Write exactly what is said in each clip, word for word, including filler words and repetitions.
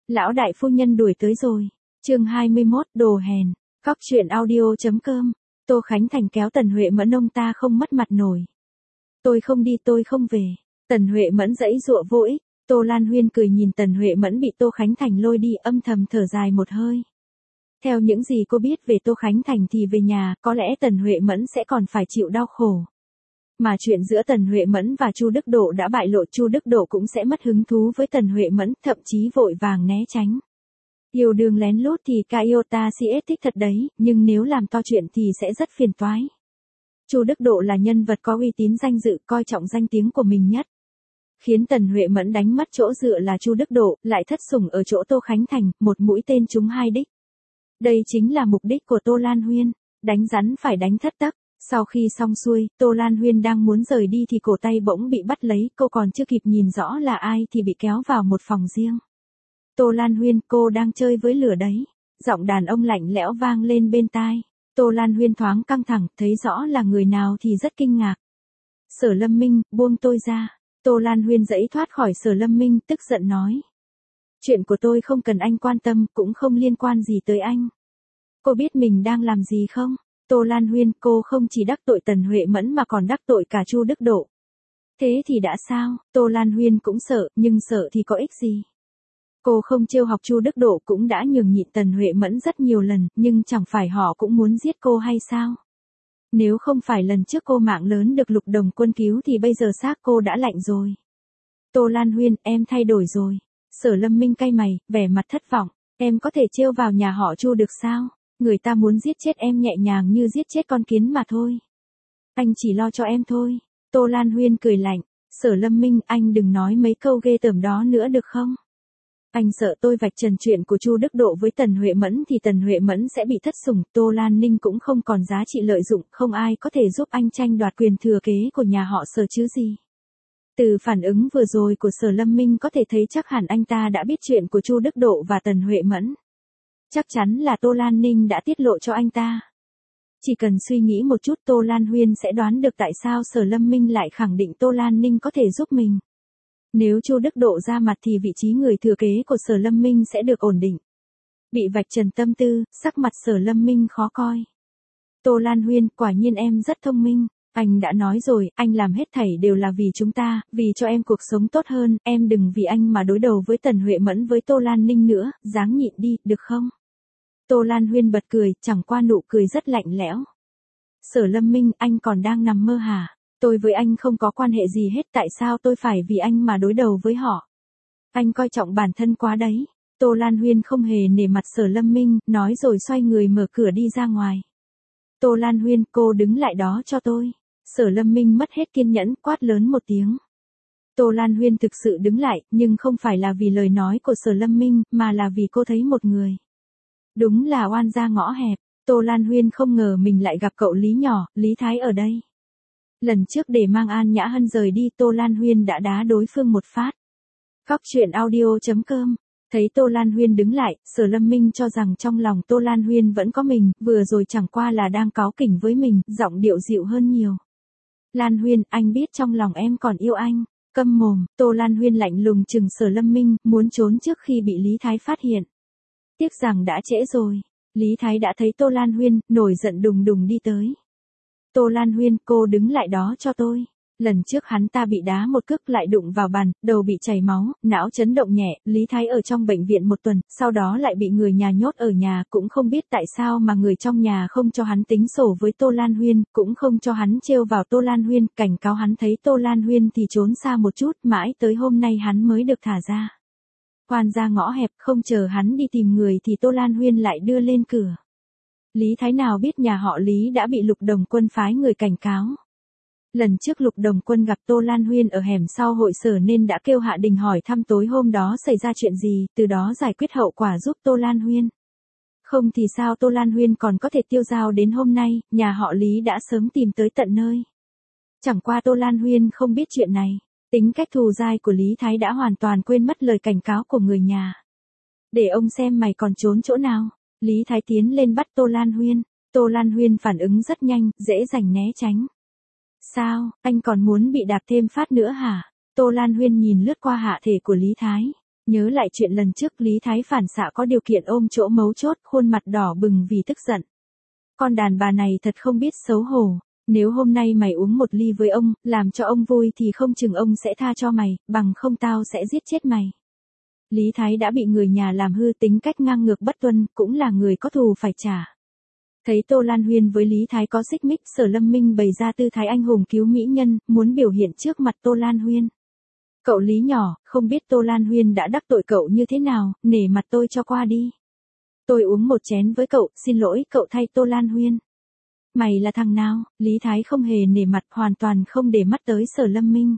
Lão đại phu nhân đuổi tới rồi. Chương hai mươi mốt, đồ hèn. Cóc truyện audio.com. Tô Khánh Thành kéo Tần Huệ Mẫn, ông ta không mất mặt nổi. Tôi không đi, tôi không về. Tần Huệ Mẫn giãy giụa vô ích. Tô Lan Huyên cười nhìn Tần Huệ Mẫn bị Tô Khánh Thành lôi đi, âm thầm thở dài một hơi. Theo những gì cô biết về Tô Khánh Thành thì về nhà, có lẽ Tần Huệ Mẫn sẽ còn phải chịu đau khổ. Mà chuyện giữa Tần Huệ Mẫn và Chu Đức Độ đã bại lộ, Chu Đức Độ cũng sẽ mất hứng thú với Tần Huệ Mẫn, thậm chí vội vàng né tránh. Yêu đương lén lút thì Kaiota xê ét thích thật đấy, nhưng nếu làm to chuyện thì sẽ rất phiền toái. Chu Đức Độ là nhân vật có uy tín danh dự, coi trọng danh tiếng của mình nhất. Khiến Tần Huệ Mẫn đánh mất chỗ dựa là Chu Đức Độ, lại thất sủng ở chỗ Tô Khánh Thành, một mũi tên trúng hai đích. Đây chính là mục đích của Tô Lan Huyên, đánh rắn phải đánh thất tấc. Sau khi xong xuôi, Tô Lan Huyên đang muốn rời đi thì cổ tay bỗng bị bắt lấy, cô còn chưa kịp nhìn rõ là ai thì bị kéo vào một phòng riêng. Tô Lan Huyên, cô đang chơi với lửa đấy. Giọng đàn ông lạnh lẽo vang lên bên tai. Tô Lan Huyên thoáng căng thẳng, thấy rõ là người nào thì rất kinh ngạc. Sở Lâm Minh, buông tôi ra. Tô Lan Huyên giãy thoát khỏi Sở Lâm Minh, tức giận nói. Chuyện của tôi không cần anh quan tâm, cũng không liên quan gì tới anh. Cô biết mình đang làm gì không? Tô Lan Huyên, cô không chỉ đắc tội Tần Huệ Mẫn mà còn đắc tội cả Chu Đức Độ. Thế thì đã sao? Tô Lan Huyên cũng sợ, nhưng sợ thì có ích gì? Cô không trêu học Chu Đức Độ cũng đã nhường nhịn Tần Huệ Mẫn rất nhiều lần, nhưng chẳng phải họ cũng muốn giết cô hay sao? Nếu không phải lần trước cô mạng lớn được Lục Đồng Quân cứu thì bây giờ xác cô đã lạnh rồi. Tô Lan Huyên, em thay đổi rồi. Sở Lâm Minh cay mày, vẻ mặt thất vọng. Em có thể trêu vào nhà họ Chu được sao? Người ta muốn giết chết em nhẹ nhàng như giết chết con kiến mà thôi. Anh chỉ lo cho em thôi. Tô Lan Huyên cười lạnh. Sở Lâm Minh, anh đừng nói mấy câu ghê tởm đó nữa được không? Anh sợ tôi vạch trần chuyện của Chu Đức Độ với Tần Huệ Mẫn thì Tần Huệ Mẫn sẽ bị thất sủng, Tô Lan Ninh cũng không còn giá trị lợi dụng, không ai có thể giúp anh tranh đoạt quyền thừa kế của nhà họ Sở chứ gì. Từ phản ứng vừa rồi của Sở Lâm Minh có thể thấy chắc hẳn anh ta đã biết chuyện của Chu Đức Độ và Tần Huệ Mẫn. Chắc chắn là Tô Lan Ninh đã tiết lộ cho anh ta. Chỉ cần suy nghĩ một chút Tô Lan Huyên sẽ đoán được tại sao Sở Lâm Minh lại khẳng định Tô Lan Ninh có thể giúp mình. Nếu Chu Đức Độ ra mặt thì vị trí người thừa kế của Sở Lâm Minh sẽ được ổn định. Bị vạch trần tâm tư, sắc mặt Sở Lâm Minh khó coi. Tô Lan Huyên, quả nhiên em rất thông minh. Anh đã nói rồi, anh làm hết thảy đều là vì chúng ta, vì cho em cuộc sống tốt hơn, em đừng vì anh mà đối đầu với Tần Huệ Mẫn với Tô Lan Ninh nữa, ráng nhịn đi, được không? Tô Lan Huyên bật cười, chẳng qua nụ cười rất lạnh lẽo. Sở Lâm Minh, anh còn đang nằm mơ hả? Tôi với anh không có quan hệ gì hết, tại sao tôi phải vì anh mà đối đầu với họ? Anh coi trọng bản thân quá đấy. Tô Lan Huyên không hề nể mặt Sở Lâm Minh, nói rồi xoay người mở cửa đi ra ngoài. Tô Lan Huyên, cô đứng lại đó cho tôi. Sở Lâm Minh mất hết kiên nhẫn, quát lớn một tiếng. Tô Lan Huyên thực sự đứng lại, nhưng không phải là vì lời nói của Sở Lâm Minh, mà là vì cô thấy một người. Đúng là oan gia ngõ hẹp. Tô Lan Huyên không ngờ mình lại gặp cậu Lý nhỏ, Lý Thái ở đây. Lần trước để mang An Nhã Hân rời đi, Tô Lan Huyên đã đá đối phương một phát. Cóc truyện audio.com. Thấy Tô Lan Huyên đứng lại, Sở Lâm Minh cho rằng trong lòng Tô Lan Huyên vẫn có mình, vừa rồi chẳng qua là đang cáu kỉnh với mình, giọng điệu dịu hơn nhiều. Lan Huyên, anh biết trong lòng em còn yêu anh. Câm mồm, Tô Lan Huyên lạnh lùng chừng Sở Lâm Minh, muốn trốn trước khi bị Lý Thái phát hiện. Tiếc rằng đã trễ rồi. Lý Thái đã thấy Tô Lan Huyên, nổi giận đùng đùng đi tới. Tô Lan Huyên, cô đứng lại đó cho tôi. Lần trước hắn ta bị đá một cước lại đụng vào bàn, đầu bị chảy máu, não chấn động nhẹ, Lý Thái ở trong bệnh viện một tuần, sau đó lại bị người nhà nhốt ở nhà, cũng không biết tại sao mà người trong nhà không cho hắn tính sổ với Tô Lan Huyên, cũng không cho hắn trêu vào Tô Lan Huyên, cảnh cáo hắn thấy Tô Lan Huyên thì trốn xa một chút, mãi tới hôm nay hắn mới được thả ra. Oan gia ngõ hẹp, không chờ hắn đi tìm người thì Tô Lan Huyên lại đưa lên cửa. Lý Thái nào biết nhà họ Lý đã bị Lục Đồng Quân phái người cảnh cáo. Lần trước Lục Đồng Quân gặp Tô Lan Huyên ở hẻm sau hội sở nên đã kêu Hạ Đình hỏi thăm tối hôm đó xảy ra chuyện gì, từ đó giải quyết hậu quả giúp Tô Lan Huyên. Không thì sao Tô Lan Huyên còn có thể tiêu dao đến hôm nay, nhà họ Lý đã sớm tìm tới tận nơi. Chẳng qua Tô Lan Huyên không biết chuyện này, tính cách thù dai của Lý Thái đã hoàn toàn quên mất lời cảnh cáo của người nhà. Để ông xem mày còn trốn chỗ nào. Lý Thái tiến lên bắt Tô Lan Huyên. Tô Lan Huyên phản ứng rất nhanh, dễ dàng né tránh. Sao, anh còn muốn bị đạp thêm phát nữa hả? Tô Lan Huyên nhìn lướt qua hạ thể của Lý Thái. Nhớ lại chuyện lần trước Lý Thái phản xạ có điều kiện ôm chỗ mấu chốt, khuôn mặt đỏ bừng vì tức giận. Con đàn bà này thật không biết xấu hổ. Nếu hôm nay mày uống một ly với ông, làm cho ông vui thì không chừng ông sẽ tha cho mày, bằng không tao sẽ giết chết mày. Lý Thái đã bị người nhà làm hư tính cách ngang ngược bất tuân, cũng là người có thù phải trả. Thấy Tô Lan Huyên với Lý Thái có xích mích, Sở Lâm Minh bày ra tư thái anh hùng cứu mỹ nhân, muốn biểu hiện trước mặt Tô Lan Huyên. Cậu Lý nhỏ, không biết Tô Lan Huyên đã đắc tội cậu như thế nào, nể mặt tôi cho qua đi. Tôi uống một chén với cậu, xin lỗi cậu thay Tô Lan Huyên. Mày là thằng nào? Lý Thái không hề nể mặt, hoàn toàn không để mắt tới Sở Lâm Minh.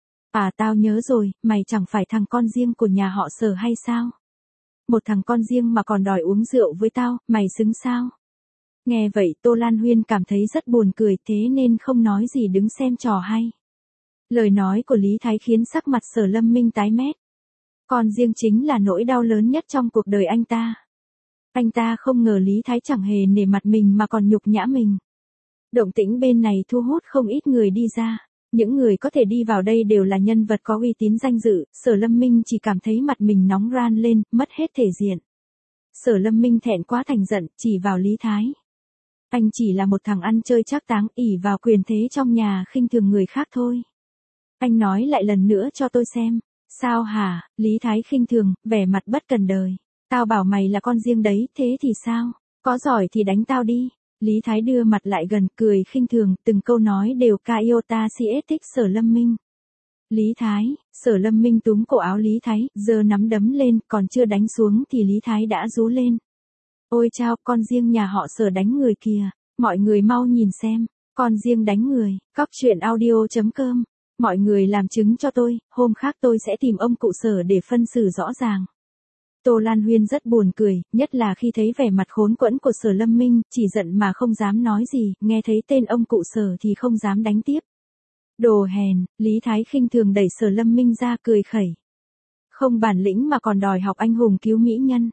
À tao nhớ rồi, mày chẳng phải thằng con riêng của nhà họ Sở hay sao? Một thằng con riêng mà còn đòi uống rượu với tao, mày xứng sao? Nghe vậy Tô Lan Huyên cảm thấy rất buồn cười, thế nên không nói gì đứng xem trò hay. Lời nói của Lý Thái khiến sắc mặt Sở Lâm Minh tái mét. Con riêng chính là nỗi đau lớn nhất trong cuộc đời anh ta. Anh ta không ngờ Lý Thái chẳng hề nể mặt mình mà còn nhục nhã mình. Động tĩnh bên này thu hút không ít người đi ra. Những người có thể đi vào đây đều là nhân vật có uy tín danh dự, Sở Lâm Minh chỉ cảm thấy mặt mình nóng ran lên, mất hết thể diện. Sở Lâm Minh thẹn quá thành giận, chỉ vào Lý Thái. Anh chỉ là một thằng ăn chơi trác táng, ỷ vào quyền thế trong nhà khinh thường người khác thôi. Anh nói lại lần nữa cho tôi xem. Sao hả? Lý Thái khinh thường, vẻ mặt bất cần đời. Tao bảo mày là con riêng đấy, thế thì sao? Có giỏi thì đánh tao đi. Lý Thái đưa mặt lại gần, cười khinh thường, từng câu nói đều ca iota cs thích Sở Lâm Minh. Lý Thái, Sở Lâm Minh túm cổ áo Lý Thái, giơ nắm đấm lên, còn chưa đánh xuống thì Lý Thái đã rú lên. Ôi chao, con riêng nhà họ Sở đánh người kìa, mọi người mau nhìn xem, con riêng đánh người, cóc truyện audio chấm com. Mọi người làm chứng cho tôi, hôm khác tôi sẽ tìm ông cụ Sở để phân xử rõ ràng. Tô Lan Huyên rất buồn cười, nhất là khi thấy vẻ mặt khốn quẫn của Sở Lâm Minh, chỉ giận mà không dám nói gì, nghe thấy tên ông cụ Sở thì không dám đánh tiếp. Đồ hèn, Lý Thái khinh thường đẩy Sở Lâm Minh ra cười khẩy. Không bản lĩnh mà còn đòi học anh hùng cứu mỹ nhân.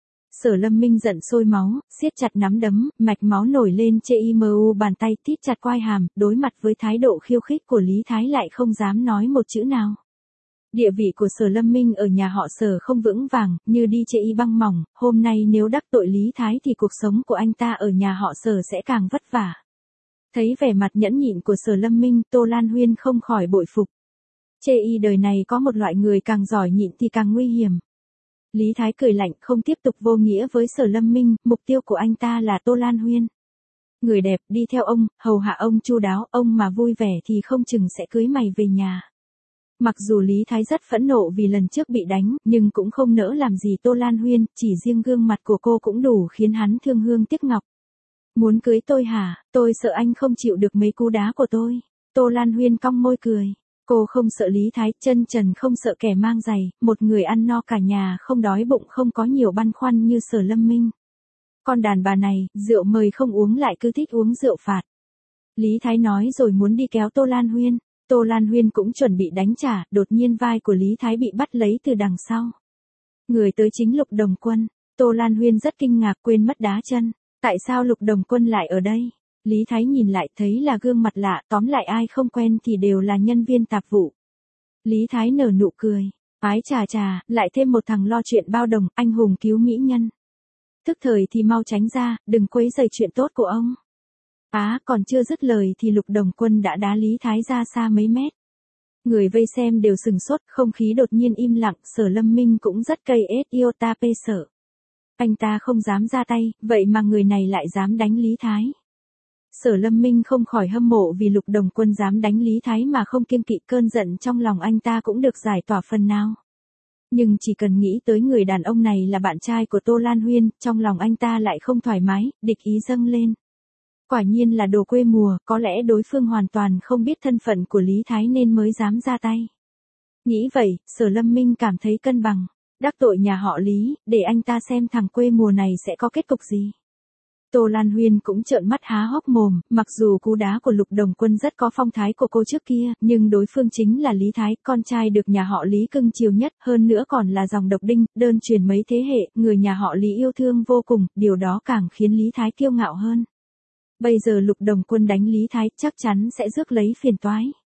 Sở Lâm Minh giận sôi máu, siết chặt nắm đấm, mạch máu nổi lên chê imu bàn tay thít chặt quai hàm, đối mặt với thái độ khiêu khích của Lý Thái lại không dám nói một chữ nào. Địa vị của Sở Lâm Minh ở nhà họ Sở không vững vàng, như đi chê y băng mỏng, hôm nay nếu đắc tội Lý Thái thì cuộc sống của anh ta ở nhà họ Sở sẽ càng vất vả. Thấy vẻ mặt nhẫn nhịn của Sở Lâm Minh, Tô Lan Huyên không khỏi bội phục. Chê y đời này có một loại người càng giỏi nhịn thì càng nguy hiểm. Lý Thái cười lạnh, không tiếp tục vô nghĩa với Sở Lâm Minh, mục tiêu của anh ta là Tô Lan Huyên. Người đẹp, đi theo ông, hầu hạ ông chu đáo, ông mà vui vẻ thì không chừng sẽ cưới mày về nhà. Mặc dù Lý Thái rất phẫn nộ vì lần trước bị đánh, nhưng cũng không nỡ làm gì Tô Lan Huyên, chỉ riêng gương mặt của cô cũng đủ khiến hắn thương hương tiếc ngọc. Muốn cưới tôi hả? Tôi sợ anh không chịu được mấy cú đá của tôi. Tô Lan Huyên cong môi cười. Cô không sợ Lý Thái, chân trần không sợ kẻ mang giày, một người ăn no cả nhà không đói bụng không có nhiều băn khoăn như Sở Lâm Minh. Con đàn bà này, rượu mời không uống lại cứ thích uống rượu phạt. Lý Thái nói rồi muốn đi kéo Tô Lan Huyên. Tô Lan Huyên cũng chuẩn bị đánh trả, đột nhiên vai của Lý Thái bị bắt lấy từ đằng sau. Người tới chính Lục Đồng Quân. Tô Lan Huyên rất kinh ngạc, quên mất đá chân. Tại sao Lục Đồng Quân lại ở đây? Lý Thái nhìn lại thấy là gương mặt lạ, tóm lại ai không quen thì đều là nhân viên tạp vụ. Lý Thái nở nụ cười. Ái chà chà, lại thêm một thằng lo chuyện bao đồng, anh hùng cứu mỹ nhân. Thức thời thì mau tránh ra, đừng quấy rầy chuyện tốt của ông. Á, à, còn chưa dứt lời thì Lục Đồng Quân đã đá Lý Thái ra xa mấy mét. Người vây xem đều sừng sốt, không khí đột nhiên im lặng, Sở Lâm Minh cũng rất cây ết iota pê sợ. Anh ta không dám ra tay, vậy mà người này lại dám đánh Lý Thái. Sở Lâm Minh không khỏi hâm mộ vì Lục Đồng Quân dám đánh Lý Thái mà không kiêng kỵ, cơn giận trong lòng anh ta cũng được giải tỏa phần nào. Nhưng chỉ cần nghĩ tới người đàn ông này là bạn trai của Tô Lan Huyên, trong lòng anh ta lại không thoải mái, địch ý dâng lên. Quả nhiên là đồ quê mùa, có lẽ đối phương hoàn toàn không biết thân phận của Lý Thái nên mới dám ra tay. Nghĩ vậy, Sở Lâm Minh cảm thấy cân bằng, đắc tội nhà họ Lý, để anh ta xem thằng quê mùa này sẽ có kết cục gì. Tô Lan Huyên cũng trợn mắt há hốc mồm, mặc dù cú đá của Lục Đồng Quân rất có phong thái của cô trước kia, nhưng đối phương chính là Lý Thái, con trai được nhà họ Lý cưng chiều nhất, hơn nữa còn là dòng độc đinh, đơn truyền mấy thế hệ, người nhà họ Lý yêu thương vô cùng, điều đó càng khiến Lý Thái kiêu ngạo hơn. Bây giờ Lục Đồng Quân đánh Lý Thái chắc chắn sẽ rước lấy phiền toái.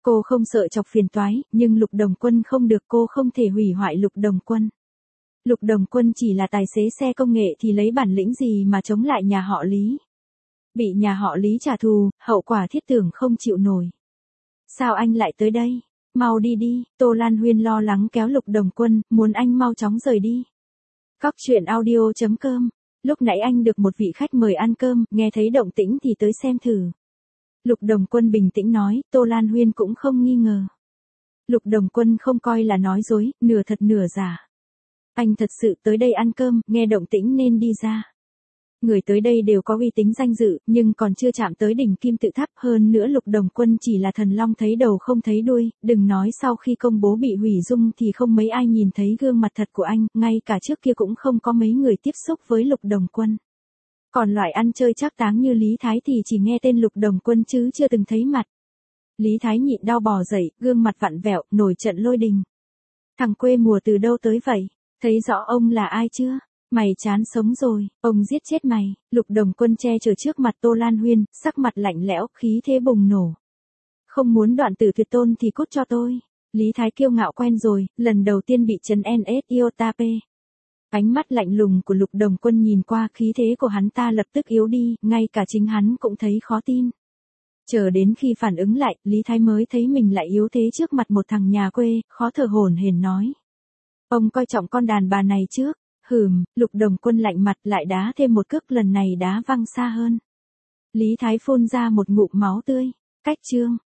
Cô không sợ chọc phiền toái, nhưng Lục Đồng Quân không được, cô không thể hủy hoại Lục Đồng Quân. Lục Đồng Quân chỉ là tài xế xe công nghệ thì lấy bản lĩnh gì mà chống lại nhà họ Lý. Bị nhà họ Lý trả thù, hậu quả thiết tưởng không chịu nổi. Sao anh lại tới đây? Mau đi đi, Tô Lan Huyên lo lắng kéo Lục Đồng Quân, muốn anh mau chóng rời đi. Cóc truyện audio chấm com. Lúc nãy anh được một vị khách mời ăn cơm, nghe thấy động tĩnh thì tới xem thử. Lục Đồng Quân bình tĩnh nói, Tô Lan Huyên cũng không nghi ngờ. Lục Đồng Quân không coi là nói dối, nửa thật nửa giả. Anh thật sự tới đây ăn cơm, nghe động tĩnh nên đi ra. Người tới đây đều có uy tín danh dự, nhưng còn chưa chạm tới đỉnh kim tự tháp, hơn nữa Lục Đồng Quân chỉ là thần long thấy đầu không thấy đuôi, đừng nói sau khi công bố bị hủy dung thì không mấy ai nhìn thấy gương mặt thật của anh, ngay cả trước kia cũng không có mấy người tiếp xúc với Lục Đồng Quân. Còn loại ăn chơi trác táng như Lý Thái thì chỉ nghe tên Lục Đồng Quân chứ chưa từng thấy mặt. Lý Thái nhịn đau bò dậy, gương mặt vặn vẹo, nổi trận lôi đình. Thằng quê mùa từ đâu tới vậy? Thấy rõ ông là ai chưa? Mày chán sống rồi, ông giết chết mày. Lục Đồng Quân che chở trước mặt Tô Lan Huyên, sắc mặt lạnh lẽo, khí thế bùng nổ. Không muốn đoạn tử tuyệt tôn thì cút cho tôi. Lý Thái kiêu ngạo quen rồi, lần đầu tiên bị trấn en ét iota pê. Ánh mắt lạnh lùng của Lục Đồng Quân nhìn qua, khí thế của hắn ta lập tức yếu đi, ngay cả chính hắn cũng thấy khó tin. Chờ đến khi phản ứng lại, Lý Thái mới thấy mình lại yếu thế trước mặt một thằng nhà quê, khó thở hổn hển nói. Ông coi trọng con đàn bà này trước. Hừm, Lục Đồng Quân lạnh mặt lại đá thêm một cước, lần này đá văng xa hơn. Lý Thái phun ra một ngụm máu tươi. Cách chương.